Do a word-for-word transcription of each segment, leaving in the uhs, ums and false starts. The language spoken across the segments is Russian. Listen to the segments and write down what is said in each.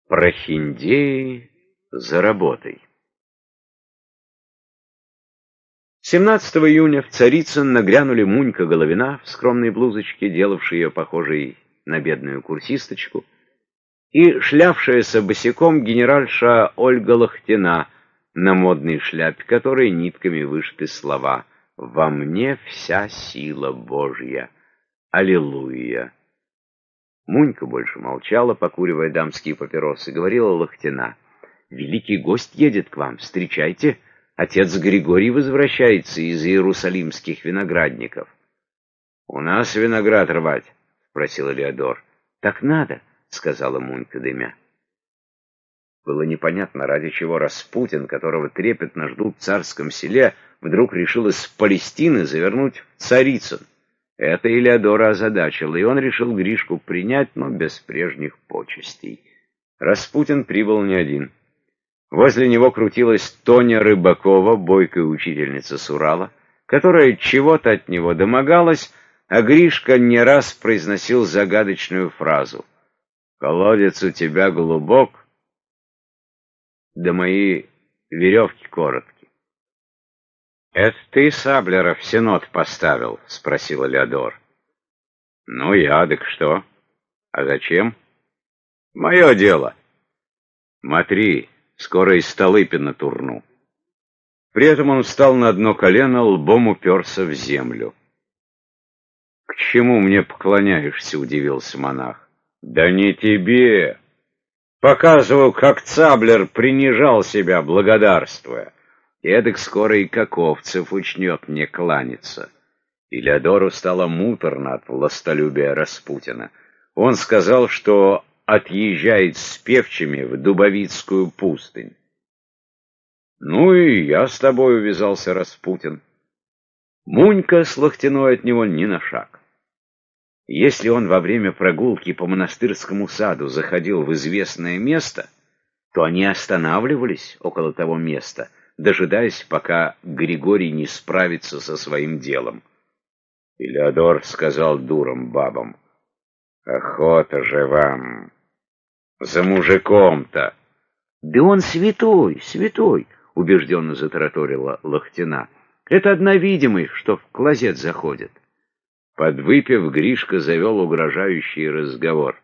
Прохиндеи за работой. семнадцатого июня в Царицын нагрянули Мунька Головина в скромной блузочке, делавшей ее похожей на бедную курсисточку, и шлявшаяся босиком генеральша Ольга Лохтина на модной шляпе, которой нитками вышиты слова «Во мне вся сила Божья! Аллилуйя!». Мунька больше молчала, покуривая дамские папиросы. Говорила Лохтина: «Великий гость едет к вам, встречайте. Отец Григорий возвращается из иерусалимских виноградников». «У нас виноград рвать?» — спросил Элеодор. «Так надо», — сказала Мунька, дымя. Было непонятно, ради чего Распутин, которого трепетно ждут в царском селе, вдруг решил из Палестины завернуть в Царицын. Это Элеодора озадачило, и он решил Гришку принять, но без прежних почестей. Распутин прибыл не один. Возле него крутилась Тоня Рыбакова, бойкая учительница с Урала, которая чего-то от него домогалась, а Гришка не раз произносил загадочную фразу: «Колодец у тебя глубок, да мои веревки короткие». «Это ты Саблера в Синод поставил?» — спросил Элеодор. «Ну, я, так что? А зачем?» «Мое дело. Смотри, скоро из Столыпина турну». При этом он встал на одно колено, лбом уперся в землю. «К чему мне поклоняешься?» — удивился монах. «Да не тебе. Показывал, как Цаблер принижал себя, благодарствуя. Эдак скоро и Каковцев учнет мне кланяться». Элеодору стало муторно от властолюбия Распутина. Он сказал, что отъезжает с певчими в Дубовицкую пустынь. «Ну и я с тобой», — увязался Распутин. Мунька с Лохтиной от него ни на шаг. Если он во время прогулки по монастырскому саду заходил в известное место, то они останавливались около того места, дожидаясь, пока Григорий не справится со своим делом. Элеодор сказал дурам бабам: «Охота же вам за мужиком-то!» «Да он святой, святой!» — убежденно затараторила Лохтина. «Это одна видимость, что в клозет заходит». Подвыпив, Гришка завел угрожающий разговор.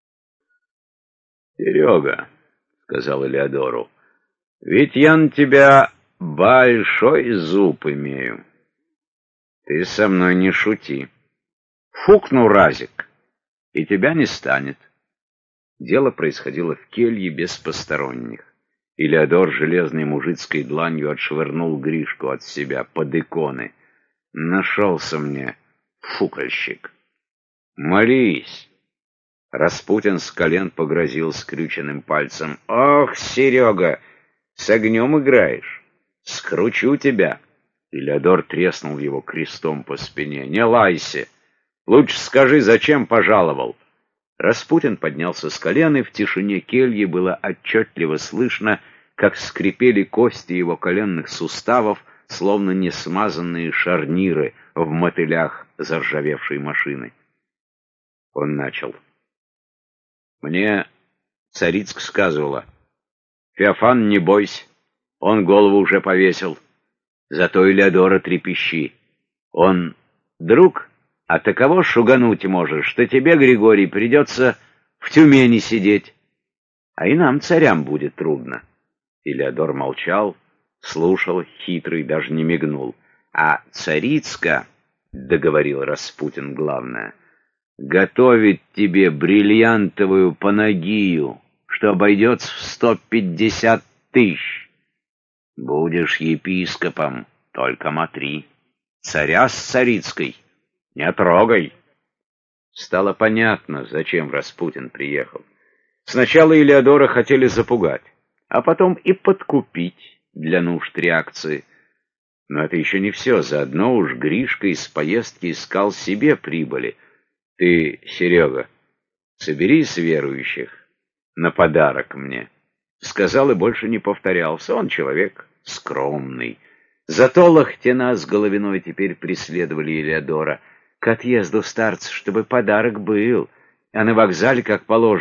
«Серега», — сказал Элеодору, — «ведь я на тебя большой зуб имею. Ты со мной не шути. Фукну разик, и тебя не станет». Дело происходило в келье без посторонних. Элеодор железной мужицкой дланью отшвырнул Гришку от себя под иконы. «Нашелся мне фукальщик. Молись!» Распутин с колен погрозил скрюченным пальцем. «Ох, Серега, с огнем играешь! Скручу тебя!» Элеодор треснул его крестом по спине. «Не лайся! Лучше скажи, зачем пожаловал?» Распутин поднялся с колен, и в тишине кельи было отчетливо слышно, как скрипели кости его коленных суставов, словно несмазанные шарниры в мотылях заржавевшей машины. Он начал. «Мне Царицк сказывала: Феофан, не бойся, он голову уже повесил. Зато Элеодора трепещи. Он друг, а таково шугануть можешь, что тебе, Григорий, придется в Тюмени сидеть. А и нам, царям, будет трудно». Элеодор молчал, слушал, хитрый, даже не мигнул. «А Царицка, — договорил Распутин главное, — готовит тебе бриллиантовую панагию, что обойдется в сто пятьдесят тысяч. Будешь епископом, только мотри. Царя с Царицкой не трогай». Стало понятно, зачем Распутин приехал. Сначала Элеодора хотели запугать, а потом и подкупить для нужд реакции. Но это еще не все. Заодно уж Гришка из поездки искал себе прибыли. «Ты, Серега, соберись верующих на подарок мне», — сказал и больше не повторялся. Он человек скромный. Зато Лохтина с Головиной теперь преследовали Элеодора к отъезду старца, чтобы подарок был, а на вокзале, как положено,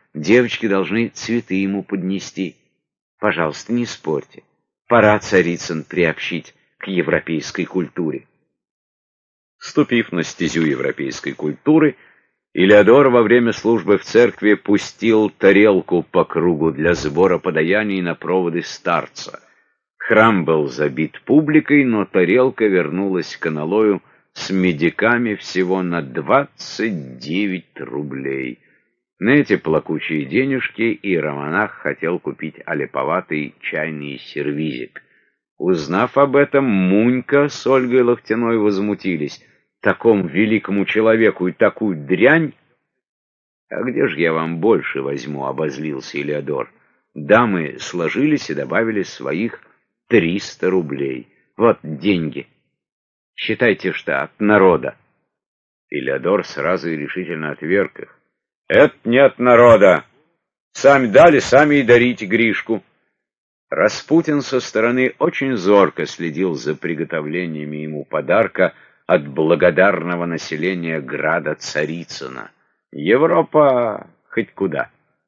девочки должны цветы ему поднести. Пожалуйста, не спорьте. Пора Царицын приобщить к европейской культуре. Вступив на стезю европейской культуры, Илеодор во время службы в церкви пустил тарелку по кругу для сбора подаяний на проводы старца. Храм был забит публикой, но тарелка вернулась к аналою с медиками всего на двадцать девять рублей. На эти плакучие денежки иеромонах хотел купить олиповатый чайный сервизик. Узнав об этом, Мунька с Ольгой Лохтиной возмутились. Такому великому человеку и такую дрянь? А где же я вам больше возьму, обозлился Илеодор. Дамы сложились и добавили своих триста рублей. Вот деньги. Считайте, что от народа. Илеодор сразу и решительно отверг их. Это не от народа. Сами дали, сами и дарите Гришку. Распутин со стороны очень зорко следил за приготовлениями ему подарка от благодарного населения града Царицына. Европа хоть куда.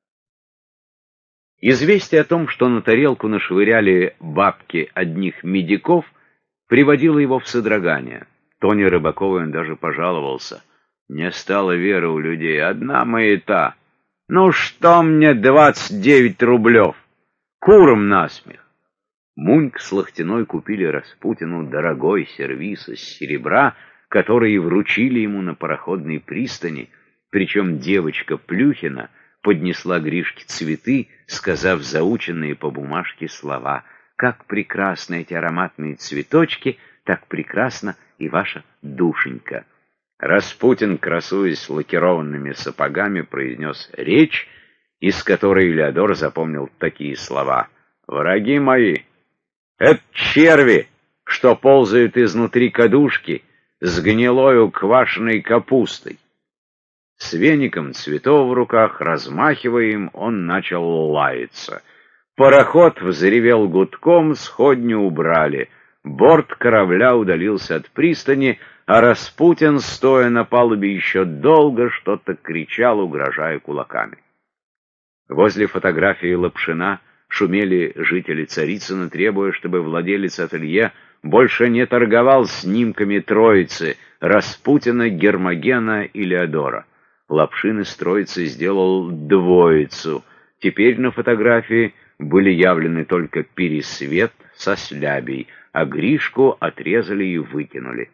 Известие о том, что на тарелку нашвыряли бабки одних медиков, приводило его в содрогание. Тоне Рыбаковой он даже пожаловался. Не стало веры у людей, одна маята. Ну что мне двадцать девять рублев? Куром насмех. Муньк с Лохтиной купили Распутину дорогой сервиз из серебра, который и вручили ему на пароходной пристани, причем девочка Плюхина поднесла Гришке цветы, сказав заученные по бумажке слова: «Как прекрасны эти ароматные цветочки, так прекрасна и ваша душенька». Распутин, красуясь лакированными сапогами, произнес речь, из которой Илеодор запомнил такие слова: «Враги мои, это черви, что ползают изнутри кадушки с гнилою квашеной капустой». С веником цветов в руках, размахивая им, он начал лаяться. Пароход взревел гудком, сходню убрали. Борт корабля удалился от пристани, а Распутин, стоя на палубе, еще долго что-то кричал, угрожая кулаками. Возле фотографии Лапшина шумели жители Царицына, требуя, чтобы владелец ателье больше не торговал снимками троицы — Распутина, Гермогена и Илеодора. Лапшин из троицы сделал двоицу. Теперь на фотографии были явлены только Пересвет со Слябей, а Гришку отрезали и выкинули.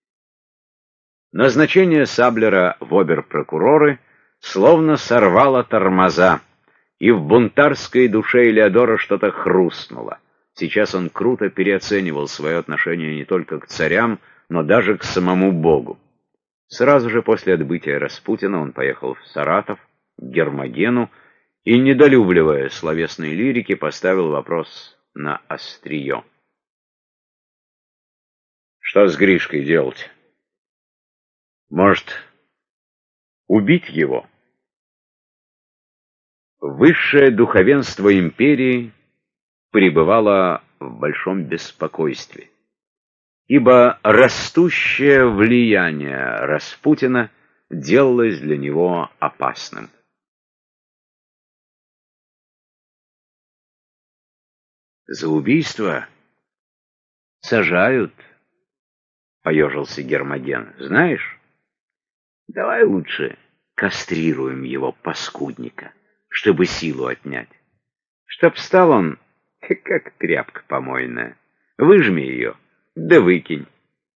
Назначение Саблера в обер-прокуроры словно сорвало тормоза, и в бунтарской душе Илеодора что-то хрустнуло. Сейчас он круто переоценивал свое отношение не только к царям, но даже к самому Богу. Сразу же после отбытия Распутина он поехал в Саратов, к Гермогену, и, недолюбливая словесной лирики, поставил вопрос на острие. Что с Гришкой делать? Может, убить его? Высшее духовенство империи пребывало в большом беспокойстве, ибо растущее влияние Распутина делалось для него опасным. За убийство сажают, — поежился Гермоген. Знаешь, давай лучше кастрируем его, паскудника, чтобы силу отнять. Чтоб стал он, как тряпка помойная. Выжми ее, да выкинь.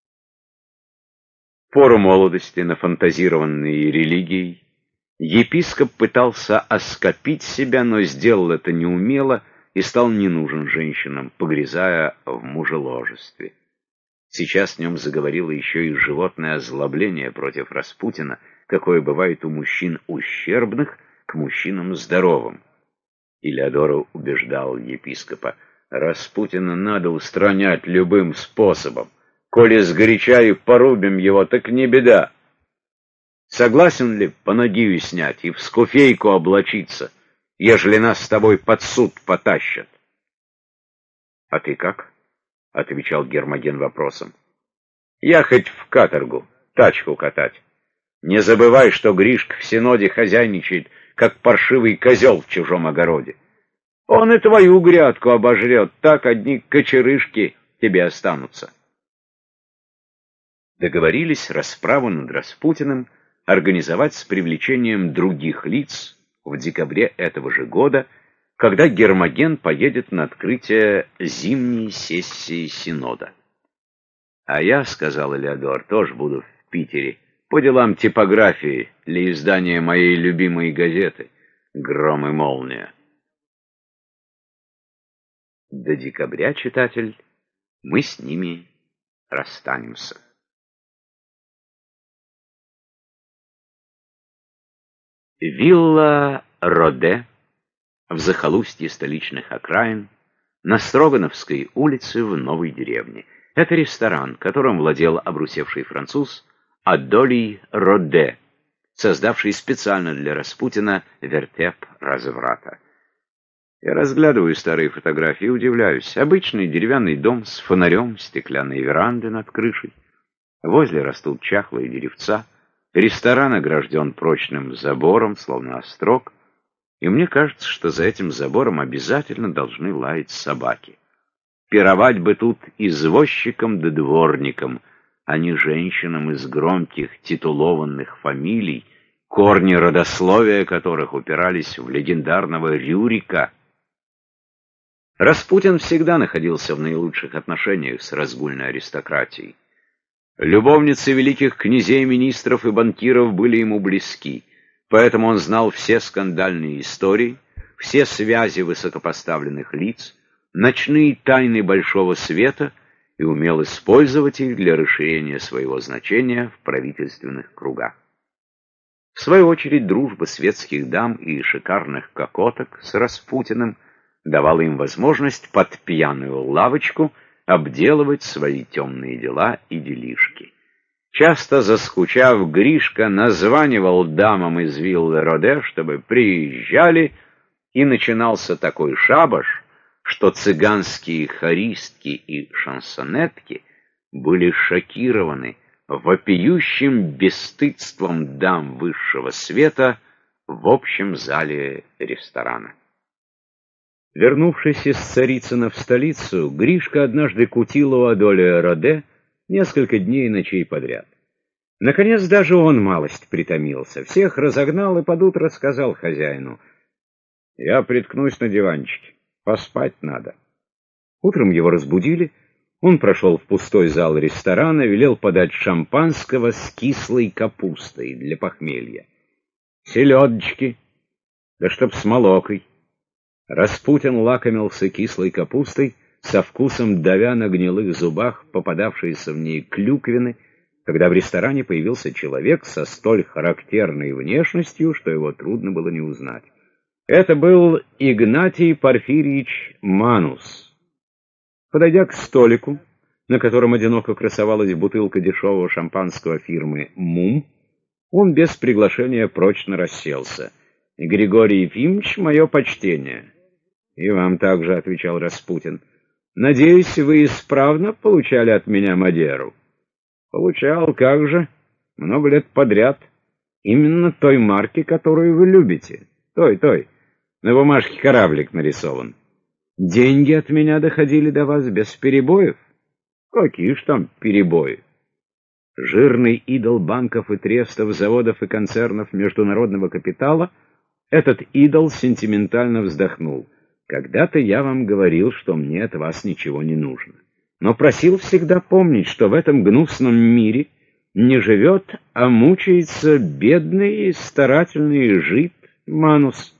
В пору молодости, нафантазированный религией, епископ пытался оскопить себя, но сделал это неумело и стал не нужен женщинам, погрязая в мужеложестве. Сейчас в нем заговорило еще и животное озлобление против Распутина, какое бывает у мужчин ущербных к мужчинам здоровым. Илеодор убеждал епископа: Распутина надо устранять любым способом. Коли сгоряча и порубим его, так не беда. Согласен ли Панагию снять и в скуфейку облачиться, ежели нас с тобой под суд потащат? — А ты как? — отвечал Гермоген вопросом. — Я хоть в каторгу, тачку катать. Не забывай, что Гришка в синоде хозяйничает, как паршивый козел в чужом огороде. Он и твою грядку обожрет, так одни кочерышки тебе останутся. Договорились расправу над Распутиным организовать с привлечением других лиц в декабре этого же года, когда Гермоген поедет на открытие зимней сессии Синода. «А я, — сказал Элеодор, — тоже буду в Питере по делам типографии для издания моей любимой газеты «Гром и молния». До декабря, читатель, мы с ними расстанемся. Вилла Роде в захолустье столичных окраин на Строгановской улице в Новой деревне. Это ресторан, которым владел обрусевший француз Адолий Роде, создавший специально для Распутина вертеп разврата. Я разглядываю старые фотографии и удивляюсь. Обычный деревянный дом с фонарем, стеклянные веранды над крышей. Возле растут чахлые деревца. Ресторан огражден прочным забором, словно острог. И мне кажется, что за этим забором обязательно должны лаять собаки. Пировать бы тут извозчикам да дворникам, а не женщинам из громких титулованных фамилий, корни родословия которых упирались в легендарного Рюрика. Распутин всегда находился в наилучших отношениях с разгульной аристократией. Любовницы великих князей, министров и банкиров были ему близки, поэтому он знал все скандальные истории, все связи высокопоставленных лиц, ночные тайны большого света и умел использовать их для расширения своего значения в правительственных кругах. В свою очередь, дружба светских дам и шикарных кокоток с Распутиным давала им возможность под пьяную лавочку обделывать свои темные дела и делишки. Часто заскучав, Гришка названивал дамам из виллы Роде, чтобы приезжали, и начинался такой шабаш, что цыганские хористки и шансонетки были шокированы вопиющим бесстыдством дам высшего света в общем зале ресторана. Вернувшись из Царицына в столицу, Гришка однажды кутил у Адолия Роде несколько дней и ночей подряд. Наконец даже он малость притомился, всех разогнал и под утро сказал хозяину: «Я приткнусь на диванчике, поспать надо». Утром его разбудили, он прошел в пустой зал ресторана, велел подать шампанского с кислой капустой для похмелья. «Селедочки, да чтоб с молокой». Распутин лакомился кислой капустой, со вкусом давя на гнилых зубах попадавшиеся в ней клюквины, когда в ресторане появился человек со столь характерной внешностью, что его трудно было не узнать. Это был Игнатий Порфирьевич Манус. Подойдя к столику, на котором одиноко красовалась бутылка дешевого шампанского фирмы «Мум», он без приглашения прочно расселся. «Григорий Ефимович, мое почтение». «И вам также», — отвечал Распутин. «Надеюсь, вы исправно получали от меня Мадеру?» «Получал, как же, много лет подряд. Именно той марки, которую вы любите. Той, той. На бумажке кораблик нарисован. Деньги от меня доходили до вас без перебоев?» «Какие ж там перебои?» Жирный идол банков и трестов, заводов и концернов международного капитала, этот идол сентиментально вздохнул. «Когда-то я вам говорил, что мне от вас ничего не нужно, но просил всегда помнить, что в этом гнусном мире не живет, а мучается бедный и старательный жид Манус».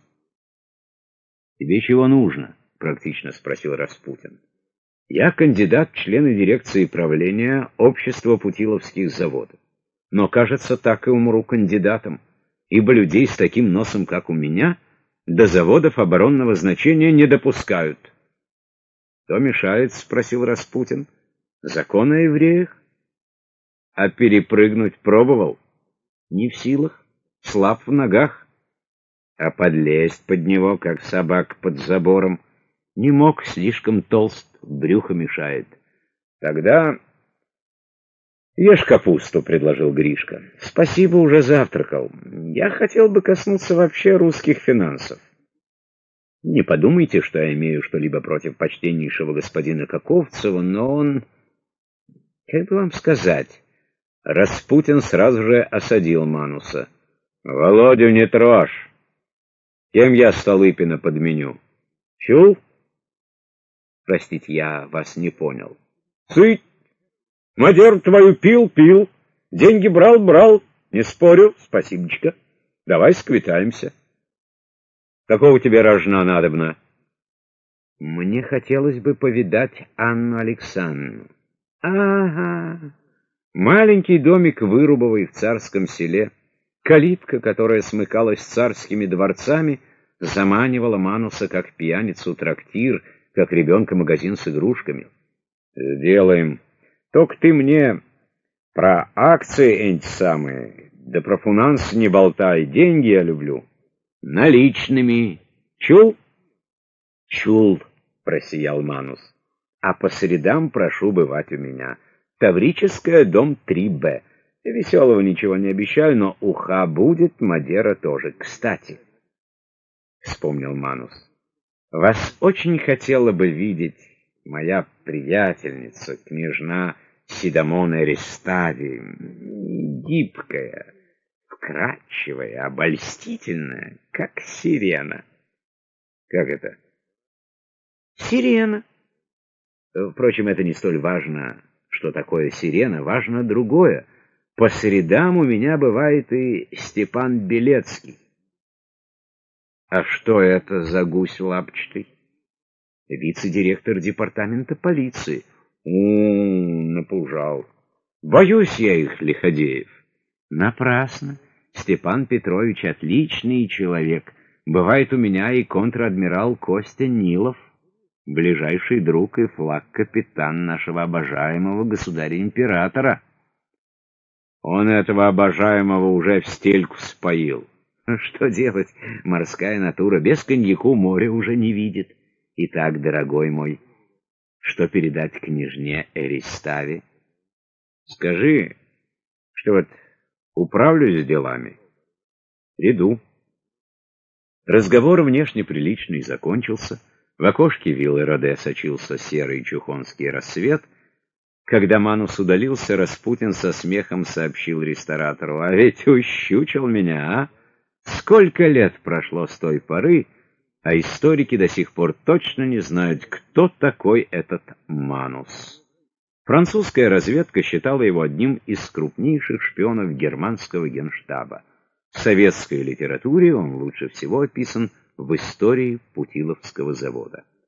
«Тебе чего нужно?» — практично спросил Распутин. «Я кандидат в члены дирекции правления общества путиловских заводов, но, кажется, так и умру кандидатом, ибо людей с таким носом, как у меня, до заводов оборонного значения не допускают». «Кто мешает?» — спросил Распутин. «Закон о евреях?» «А перепрыгнуть пробовал?» «Не в силах, слаб в ногах». «А подлезть под него, как собак под забором?» «Не мог, слишком толст, брюхо мешает». «Тогда «Ешь капусту», — предложил Гришка. «Спасибо, уже завтракал. Я хотел бы коснуться вообще русских финансов. Не подумайте, что я имею что-либо против почтеннейшего господина Каковцева, но он... Как бы вам сказать?» Распутин сразу же осадил Мануса. «Володю не трожь. Кем я Столыпина подменю? Чул?» «Простите, я вас не понял». «Сыть! Мадеру твою пил-пил, деньги брал-брал, не спорю, спасибочка. Давай сквитаемся. Какого тебе рожна надобно?» «Мне хотелось бы повидать Анну Александровну». «Ага, маленький домик Вырубовой в Царском Селе, калитка, которая смыкалась царскими дворцами, заманивала Мануса как пьяницу трактир, как ребенка магазин с игрушками». «Сделаем. Только ты мне про акции эти самые, да про финансы не болтай, деньги я люблю. Наличными. Чул?» «Чул», — просиял Манус. «А по средам прошу бывать у меня. Таврическая, дом три Б. Веселого ничего не обещаю, но уха будет, Мадера тоже. Кстати», — вспомнил Манус, — «вас очень хотела бы видеть моя приятельница, княжна Сидомона Рестави, гибкая, вкрадчивая, обольстительная, как сирена». «Как это?» «Сирена. Впрочем, это не столь важно, что такое сирена, важно другое. По средам у меня бывает и Степан Белецкий». «А что это за гусь лапчатый?» «Вице-директор департамента полиции». «У-у-у, напужал. Боюсь я их, лиходеев». «Напрасно. Степан Петрович отличный человек. Бывает у меня и контр-адмирал Костя Нилов, ближайший друг и флаг-капитан нашего обожаемого государя-императора». «Он этого обожаемого уже в стельку споил». «Что делать? Морская натура без коньяку море уже не видит. Итак, дорогой мой, что передать княжне Эриставе?» «Скажи, что вот управлюсь с делами. Иду». Разговор внешне приличный закончился. В окошке виллы Роде сочился серый чухонский рассвет. Когда Манус удалился, Распутин со смехом сообщил ресторатору: «А ведь ущучил меня, а? Сколько лет прошло с той поры, а историки до сих пор точно не знают, кто такой этот Манус». Французская разведка считала его одним из крупнейших шпионов германского генштаба. В советской литературе он лучше всего описан в истории Путиловского завода.